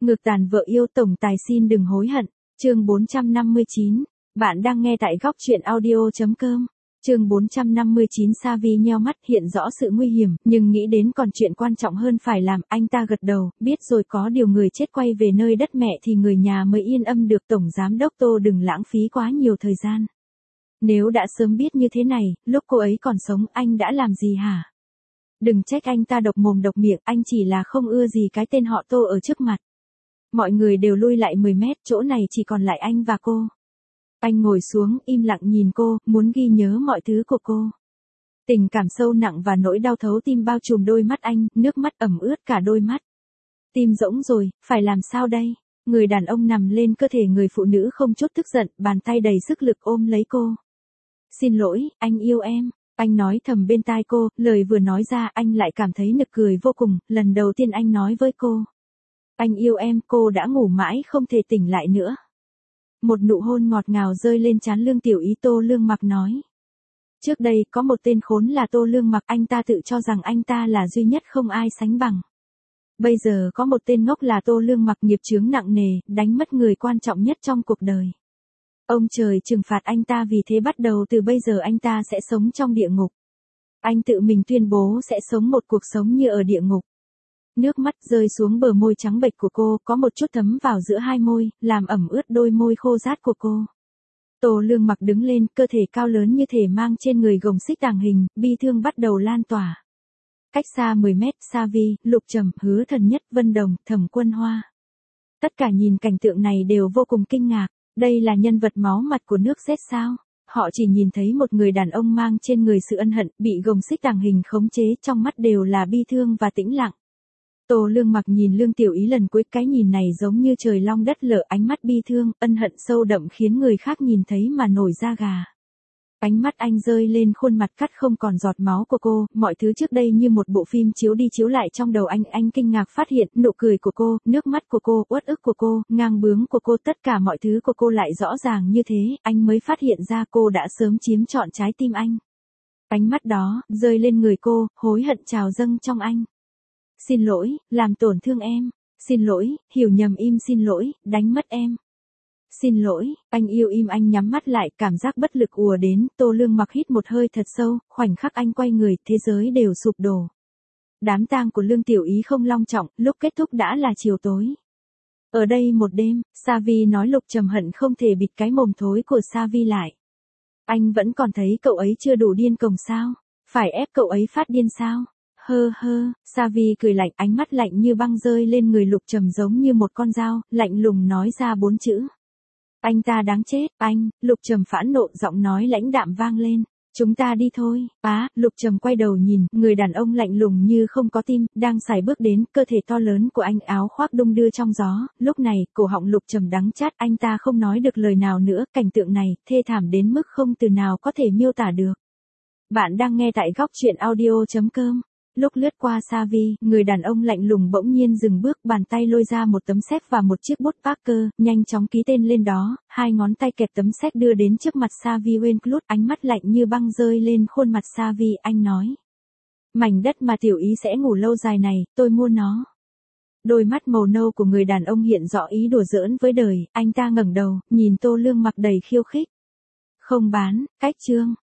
Ngược tàn vợ yêu tổng tài xin đừng hối hận. Chương 459. Bạn đang nghe tại góc truyện audio.com. Chương 459. Savi nheo mắt, hiện rõ sự nguy hiểm, nhưng nghĩ đến còn chuyện quan trọng hơn phải làm, anh ta gật đầu, biết rồi, có điều người chết quay về nơi đất mẹ thì người nhà mới yên âm được. Tổng giám đốc Tô đừng lãng phí quá nhiều thời gian. Nếu đã sớm biết như thế này, lúc cô ấy còn sống anh đã làm gì hả? Đừng trách anh ta độc mồm độc miệng, anh chỉ là không ưa gì cái tên họ Tô ở trước mặt. Mọi người đều lui lại 10 mét, chỗ này chỉ còn lại anh và cô. Anh ngồi xuống, im lặng nhìn cô, muốn ghi nhớ mọi thứ của cô. Tình cảm sâu nặng và nỗi đau thấu tim bao trùm đôi mắt anh, nước mắt ẩm ướt cả đôi mắt. Tim rỗng rồi, phải làm sao đây? Người đàn ông nằm lên cơ thể người phụ nữ không chút tức giận, bàn tay đầy sức lực ôm lấy cô. Xin lỗi, anh yêu em. Anh nói thầm bên tai cô, lời vừa nói ra anh lại cảm thấy nực cười vô cùng, lần đầu tiên anh nói với cô. Anh yêu em, cô đã ngủ mãi không thể tỉnh lại nữa. Một nụ hôn ngọt ngào rơi lên trán Lương Tiểu Ý. Tô Lương Mặc nói. Trước đây có một tên khốn là Tô Lương Mặc, anh ta tự cho rằng anh ta là duy nhất không ai sánh bằng. Bây giờ có một tên ngốc là Tô Lương Mặc, nghiệp chướng nặng nề, đánh mất người quan trọng nhất trong cuộc đời. Ông trời trừng phạt anh ta, vì thế bắt đầu từ bây giờ anh ta sẽ sống trong địa ngục. Anh tự mình tuyên bố sẽ sống một cuộc sống như ở địa ngục. Nước mắt rơi xuống bờ môi trắng bệch của cô, có một chút thấm vào giữa hai môi, làm ẩm ướt đôi môi khô rát của cô. Tô Lương Mặc đứng lên, cơ thể cao lớn như thể mang trên người gồng xích tàng hình, bi thương bắt đầu lan tỏa. Cách xa 10 mét, Savi, Lục Trầm, Hứa Thần Nhất, Vân Đồng, Thẩm Quân Hoa. Tất cả nhìn cảnh tượng này đều vô cùng kinh ngạc. Đây là nhân vật máu mặt của nước Z sao? Họ chỉ nhìn thấy một người đàn ông mang trên người sự ân hận, bị gồng xích tàng hình khống chế, trong mắt đều là bi thương và tĩnh lặng. Tô Lương Mặc nhìn Lương Tiểu Ý lần cuối, cái nhìn này giống như trời long đất lở, ánh mắt bi thương, ân hận sâu đậm khiến người khác nhìn thấy mà nổi da gà. Ánh mắt anh rơi lên khuôn mặt cắt không còn giọt máu của cô, mọi thứ trước đây như một bộ phim chiếu đi chiếu lại trong đầu anh kinh ngạc phát hiện, nụ cười của cô, nước mắt của cô, uất ức của cô, ngang bướng của cô, tất cả mọi thứ của cô lại rõ ràng như thế, anh mới phát hiện ra cô đã sớm chiếm trọn trái tim anh. Ánh mắt đó, rơi lên người cô, hối hận trào dâng trong anh. Xin lỗi, làm tổn thương em. Xin lỗi, hiểu nhầm im, xin lỗi, đánh mất em. Xin lỗi, anh yêu im. Anh nhắm mắt lại, cảm giác bất lực ùa đến. Tô Lương Mặc hít một hơi thật sâu, khoảnh khắc anh quay người, thế giới đều sụp đổ. Đám tang của Lương Tiểu Ý không long trọng, lúc kết thúc đã là chiều tối. Ở đây một đêm, Savi nói. Lục Trầm hận không thể bịt cái mồm thối của Savi lại. Anh vẫn còn thấy cậu ấy chưa đủ điên cuồng sao? Phải ép cậu ấy phát điên sao? Hơ hơ, Savi cười lạnh, ánh mắt lạnh như băng rơi lên người Lục Trầm giống như một con dao, lạnh lùng nói ra 4 chữ. Anh ta đáng chết, anh. Lục Trầm phẫn nộ, giọng nói lãnh đạm vang lên. Chúng ta đi thôi. Lục Trầm quay đầu nhìn, người đàn ông lạnh lùng như không có tim, đang sải bước đến, cơ thể to lớn của anh áo khoác đung đưa trong gió, lúc này, cổ họng Lục Trầm đắng chát, anh ta không nói được lời nào nữa, cảnh tượng này, thê thảm đến mức không từ nào có thể miêu tả được. Bạn đang nghe tại góc truyện audio.com. Lúc lướt qua Savi, người đàn ông lạnh lùng bỗng nhiên dừng bước, bàn tay lôi ra một tấm séc và một chiếc bút Parker, nhanh chóng ký tên lên đó, hai ngón tay kẹp tấm séc đưa đến trước mặt Savi Winclut, ánh mắt lạnh như băng rơi lên khuôn mặt Savi, anh nói. Mảnh đất mà Tiểu Ý sẽ ngủ lâu dài này, tôi mua nó. Đôi mắt màu nâu của người đàn ông hiện rõ ý đùa giỡn với đời, anh ta ngẩng đầu, nhìn Tô Lương Mặc đầy khiêu khích. Không bán, cách chương.